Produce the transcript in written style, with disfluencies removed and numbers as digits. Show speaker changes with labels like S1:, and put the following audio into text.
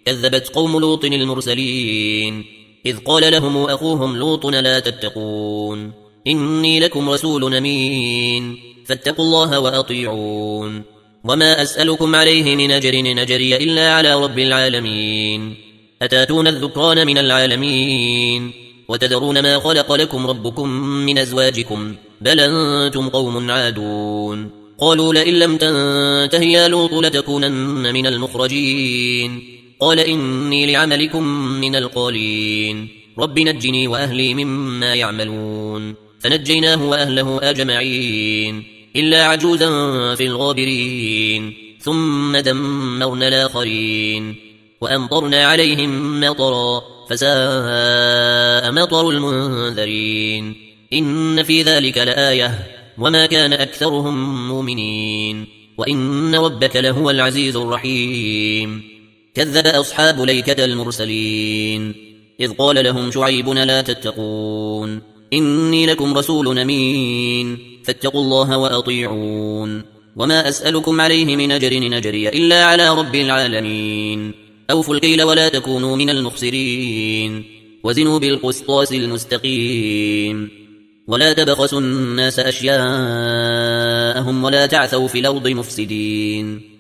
S1: كذبت قوم لوط المرسلين إذ قال لهم أخوهم لوط لا تتقون إني لكم رسول أمين فاتقوا الله وأطيعون وما أسألكم عليه من أجر نجري إلا على رب العالمين أتاتون الذكران من العالمين وتذرون ما خلق لكم ربكم من أزواجكم بل أنتم قوم عادون قالوا لئن لم تنته يا لوط لتكونن من المخرجين قال إني لعملكم من القالين رب نجني وأهلي مما يعملون فنجيناه وأهله أجمعين إلا عجوزا في الغابرين ثم دمرنا الآخرين وأمطرنا عليهم مطرا فساء مطر المنذرين إن في ذلك لآية وما كان أكثرهم مؤمنين وإن ربك لهو العزيز الرحيم كذب أصحاب ليكة المرسلين إذ قال لهم شعيب لا تتقون إني لكم رسول أمين فاتقوا الله وأطيعون وما أسألكم عليه من أجر نجري إلا على رب العالمين أوفوا الكيل ولا تكونوا من المخسرين وزنوا بالقسطاس المستقيم ولا تبخسوا الناس أشياءهم ولا تعثوا في الأرض مفسدين